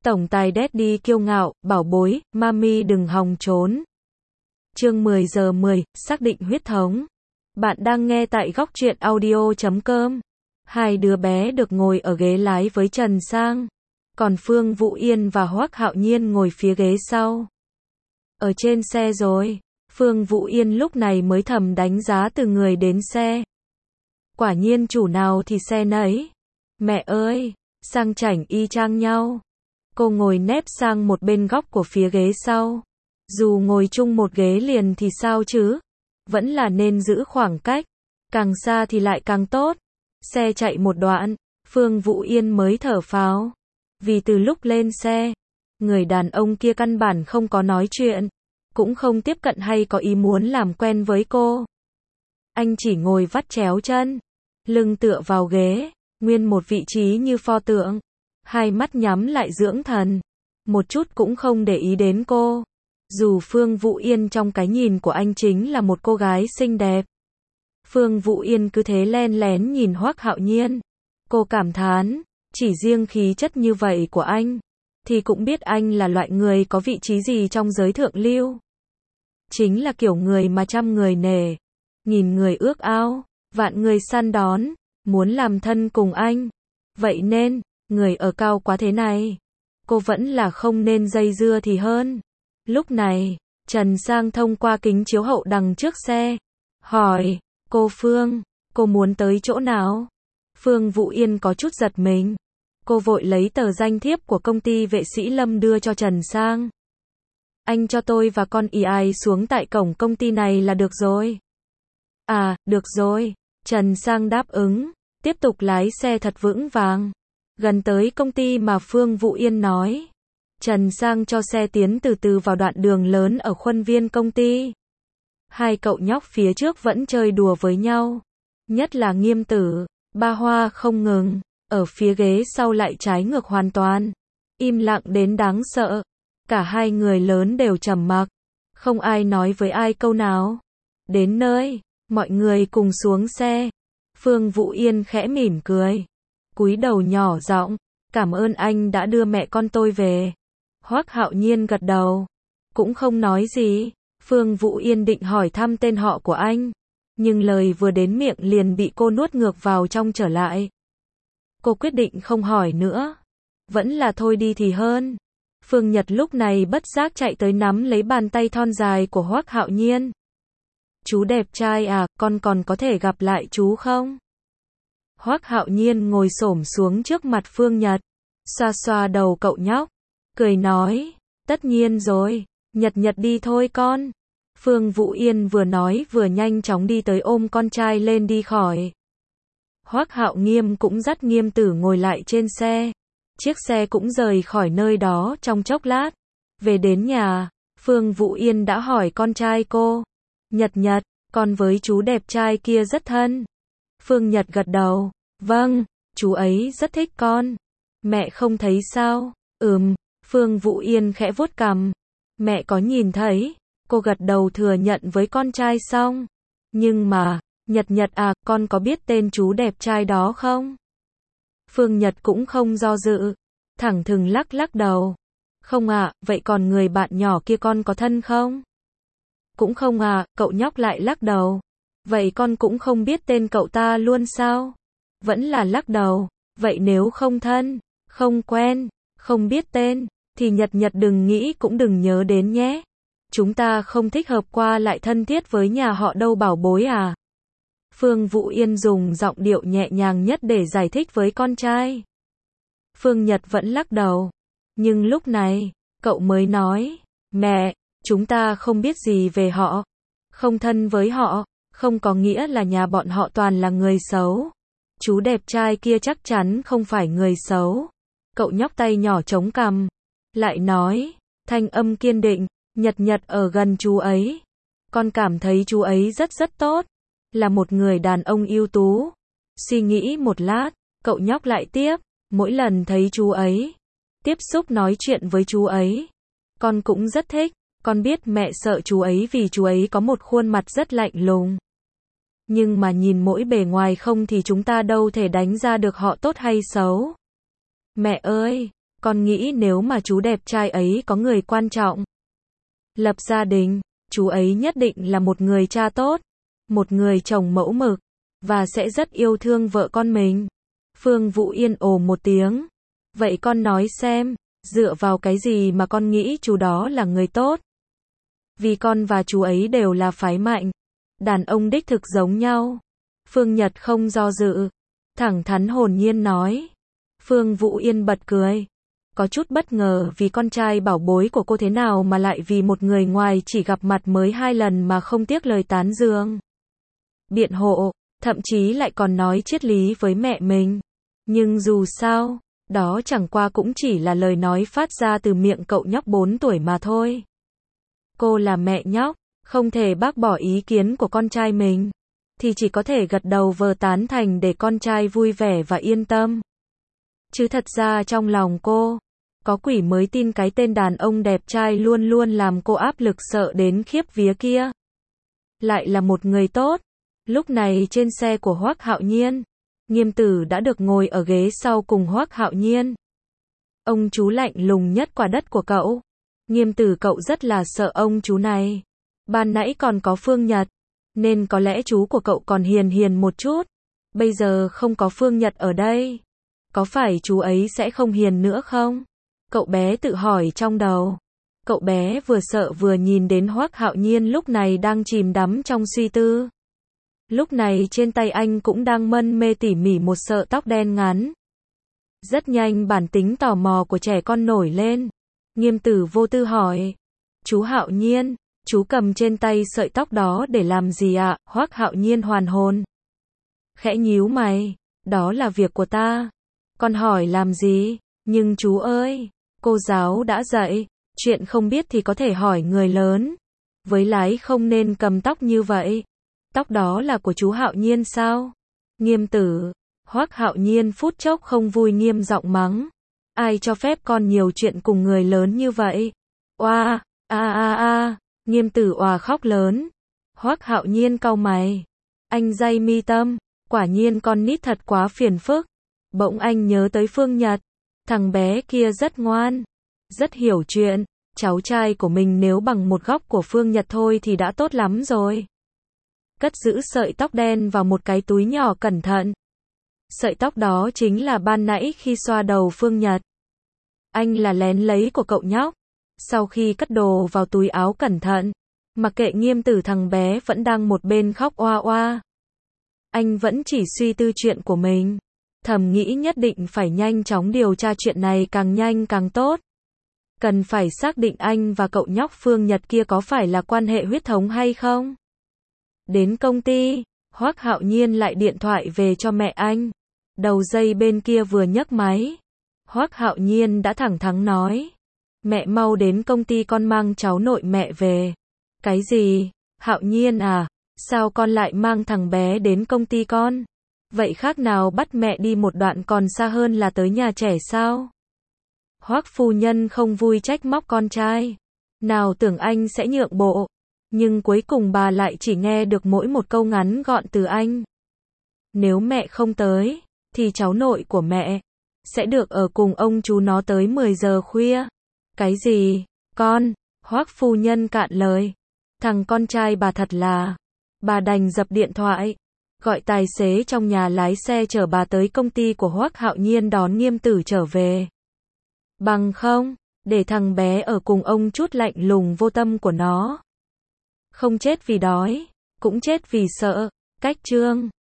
Tổng tài Daddy kiêu ngạo, bảo bối, mami đừng hòng trốn. Chương 10 giờ 10, xác định huyết thống. Bạn đang nghe tại góc truyện audio.com. Hai đứa bé được ngồi ở ghế lái với Trần Sang. Còn Phương Vũ Yên và Hoắc Hạo Nhiên ngồi phía ghế sau. Ở trên xe rồi. Phương Vũ Yên lúc này mới thầm đánh giá từ người đến xe. Quả nhiên chủ nào thì xe nấy. Mẹ ơi, sang chảnh y chang nhau. Cô ngồi nép sang một bên góc của phía ghế sau. Dù ngồi chung một ghế liền thì sao chứ? Vẫn là nên giữ khoảng cách. Càng xa thì lại càng tốt. Xe chạy một đoạn, Phương Vũ Yên mới thở phào. Vì từ lúc lên xe, người đàn ông kia căn bản không có nói chuyện, cũng không tiếp cận hay có ý muốn làm quen với cô. Anh chỉ ngồi vắt chéo chân, lưng tựa vào ghế, nguyên một vị trí như pho tượng. Hai mắt nhắm lại dưỡng thần, một chút cũng không để ý đến cô. Dù Phương Vũ Yên trong cái nhìn của anh chính là một cô gái xinh đẹp. Phương Vũ Yên cứ thế len lén nhìn Hoắc Hạo Nhiên. Cô cảm thán, chỉ riêng khí chất như vậy của anh, thì cũng biết anh là loại người có vị trí gì trong giới thượng lưu. Chính là kiểu người mà trăm người nể, nghìn người ước ao, vạn người săn đón, muốn làm thân cùng anh. Vậy nên, người ở cao quá thế này, cô vẫn là không nên dây dưa thì hơn. Lúc này, Trần Sang thông qua kính chiếu hậu đằng trước xe, hỏi, cô Phương, cô muốn tới chỗ nào? Phương Vũ Yên có chút giật mình. Cô vội lấy tờ danh thiếp của công ty vệ sĩ Lâm đưa cho Trần Sang. Anh cho tôi và con EI xuống tại cổng công ty này là được rồi. À, được rồi. Trần Sang đáp ứng, tiếp tục lái xe thật vững vàng. Gần tới công ty mà Phương Vũ Yên nói, Trần Sang cho xe tiến từ từ vào đoạn đường lớn ở khuôn viên công ty. Hai cậu nhóc phía trước vẫn chơi đùa với nhau. Nhất là Nghiêm Tử, ba hoa không ngừng. Ở phía ghế sau lại trái ngược hoàn toàn. Im lặng đến đáng sợ. Cả hai người lớn đều trầm mặc. Không ai nói với ai câu nào. Đến nơi, mọi người cùng xuống xe. Phương Vũ Yên khẽ mỉm cười. Cúi đầu nhỏ giọng, cảm ơn anh đã đưa mẹ con tôi về. Hoắc Hạo Nhiên gật đầu, cũng không nói gì. Phương Vũ Yên định hỏi thăm tên họ của anh, nhưng lời vừa đến miệng liền bị cô nuốt ngược vào trong trở lại. Cô quyết định không hỏi nữa, vẫn là thôi đi thì hơn. Phương Nhật lúc này bất giác chạy tới nắm lấy bàn tay thon dài của Hoắc Hạo Nhiên. Chú đẹp trai à, con còn có thể gặp lại chú không? Hoắc Hạo Nhiên ngồi xổm xuống trước mặt Phương Nhật, xoa xoa đầu cậu nhóc, cười nói, tất nhiên rồi, Nhật đi thôi con. Phương Vũ Yên vừa nói vừa nhanh chóng đi tới ôm con trai lên đi khỏi. Hoắc Hạo Nghiêm cũng dắt Nghiêm Tử ngồi lại trên xe. Chiếc xe cũng rời khỏi nơi đó trong chốc lát. Về đến nhà, Phương Vũ Yên đã hỏi con trai cô, Nhật, con với chú đẹp trai kia rất thân. Phương Nhật gật đầu, vâng, chú ấy rất thích con. Mẹ không thấy sao? Phương Vũ Yên khẽ vuốt cằm. Mẹ có nhìn thấy. Cô gật đầu thừa nhận với con trai xong. Nhưng mà, Nhật à, con có biết tên chú đẹp trai đó không? Phương Nhật cũng không do dự, thẳng thừng lắc đầu. Không ạ, vậy còn người bạn nhỏ kia con có thân không? Cũng không à, cậu nhóc lại lắc đầu. Vậy con cũng không biết tên cậu ta luôn sao? Vẫn là lắc đầu. Vậy nếu không thân, không quen, không biết tên, thì Nhật đừng nghĩ cũng đừng nhớ đến nhé. Chúng ta không thích hợp qua lại thân thiết với nhà họ đâu bảo bối à. Phương Vũ Yên dùng giọng điệu nhẹ nhàng nhất để giải thích với con trai. Phương Nhật vẫn lắc đầu. Nhưng lúc này, cậu mới nói, mẹ, chúng ta không biết gì về họ. Không thân với họ, không có nghĩa là nhà bọn họ toàn là người xấu. Chú đẹp trai kia chắc chắn không phải người xấu. Cậu nhóc tay nhỏ chống cằm, lại nói, thanh âm kiên định, Nhật ở gần chú ấy. Con cảm thấy chú ấy rất tốt, là một người đàn ông ưu tú. Suy nghĩ một lát, cậu nhóc lại tiếp, mỗi lần thấy chú ấy, tiếp xúc nói chuyện với chú ấy, con cũng rất thích. Con biết mẹ sợ chú ấy vì chú ấy có một khuôn mặt rất lạnh lùng. Nhưng mà nhìn mỗi bề ngoài không thì chúng ta đâu thể đánh ra được họ tốt hay xấu. Mẹ ơi, Con nghĩ nếu mà chú đẹp trai ấy có người quan trọng, lập gia đình, chú ấy nhất định là một người cha tốt, một người chồng mẫu mực, và sẽ rất yêu thương vợ con mình. Phương Vũ Yên ồ một tiếng. Vậy con nói xem, dựa vào cái gì mà con nghĩ chú đó là người tốt? Vì con và chú ấy đều là phái mạnh. Đàn ông đích thực giống nhau. Phương Nhật không do dự, thẳng thắn hồn nhiên nói. Phương Vũ Yên bật cười. Có chút bất ngờ vì con trai bảo bối của cô thế nào mà lại vì một người ngoài chỉ gặp mặt mới 2 lần mà không tiếc lời tán dương. Biện hộ, thậm chí lại còn nói triết lý với mẹ mình. Nhưng dù sao, đó chẳng qua cũng chỉ là lời nói phát ra từ miệng cậu nhóc 4 tuổi mà thôi. Cô là mẹ nhóc, không thể bác bỏ ý kiến của con trai mình, thì chỉ có thể gật đầu vờ tán thành để con trai vui vẻ và yên tâm. Chứ thật ra trong lòng cô, có quỷ mới tin cái tên đàn ông đẹp trai luôn luôn làm cô áp lực sợ đến khiếp vía kia. Lại là một người tốt. Lúc này trên xe của Hoắc Hạo Nhiên, Nghiêm Tử đã được ngồi ở ghế sau cùng Hoắc Hạo Nhiên. Ông chú lạnh lùng nhất quả đất của cậu. Nghiêm Tử cậu rất là sợ ông chú này. Ban nãy còn có Phương Nhật, nên có lẽ chú của cậu còn hiền hiền một chút. Bây giờ không có Phương Nhật ở đây, có phải chú ấy sẽ không hiền nữa không? Cậu bé tự hỏi trong đầu. Cậu bé vừa sợ vừa nhìn đến Hoắc Hạo Nhiên lúc này đang chìm đắm trong suy tư. Lúc này trên tay anh cũng đang mân mê tỉ mỉ một sợi tóc đen ngắn. Rất nhanh bản tính tò mò của trẻ con nổi lên. Nghiêm Tử vô tư hỏi. Chú Hạo Nhiên, chú cầm trên tay sợi tóc đó để làm gì ạ? Hoắc Hạo Nhiên hoàn hồn. Khẽ nhíu mày. Đó là việc của ta. Con hỏi làm gì? Nhưng chú ơi, cô giáo đã dạy, chuyện không biết thì có thể hỏi người lớn. Với lái không nên cầm tóc như vậy. Tóc đó là của chú Hạo Nhiên sao? Nghiêm Tử. Hoắc Hạo Nhiên phút chốc không vui nghiêm giọng mắng. Ai cho phép con nhiều chuyện cùng người lớn như vậy? Oa, Nghiêm Tử òa khóc lớn. Hoắc Hạo Nhiên cau mày. Anh day mi tâm, quả nhiên con nít thật quá phiền phức. Bỗng anh nhớ tới Phương Nhật. Thằng bé kia rất ngoan, rất hiểu chuyện. Cháu trai của mình nếu bằng một góc của Phương Nhật thôi thì đã tốt lắm rồi. Cất giữ sợi tóc đen vào một cái túi nhỏ cẩn thận. Sợi tóc đó chính là ban nãy khi xoa đầu Phương Nhật. Anh là lén lấy của cậu nhóc. Sau khi cất đồ vào túi áo cẩn thận, mặc kệ Nghiêm Tử thằng bé vẫn đang một bên khóc oa oa. Anh vẫn chỉ suy tư chuyện của mình. Thầm nghĩ nhất định phải nhanh chóng điều tra chuyện này càng nhanh càng tốt. Cần phải xác định anh và cậu nhóc Phương Nhật kia có phải là quan hệ huyết thống hay không. Đến công ty, Hoắc Hạo Nhiên lại điện thoại về cho mẹ anh. Đầu dây bên kia vừa nhấc máy, Hoắc Hạo Nhiên đã thẳng thắn nói. Mẹ mau đến công ty con mang cháu nội mẹ về. Cái gì? Hạo Nhiên à? Sao con lại mang thằng bé đến công ty con? Vậy khác nào bắt mẹ đi một đoạn còn xa hơn là tới nhà trẻ sao? Hoắc phu nhân không vui trách móc con trai. Nào tưởng anh sẽ nhượng bộ. Nhưng cuối cùng bà lại chỉ nghe được mỗi một câu ngắn gọn từ anh. Nếu mẹ không tới, thì cháu nội của mẹ sẽ được ở cùng ông chú nó tới 10 giờ khuya. Cái gì? Con? Hoắc phu nhân cạn lời. Thằng con trai bà thật là. Bà đành dập điện thoại, gọi tài xế trong nhà lái xe chở bà tới công ty của Hoắc Hạo Nhiên đón Nghiêm Tử trở về. Bằng không, để thằng bé ở cùng ông chút lạnh lùng vô tâm của nó. Không chết vì đói, cũng chết vì sợ. Cách chương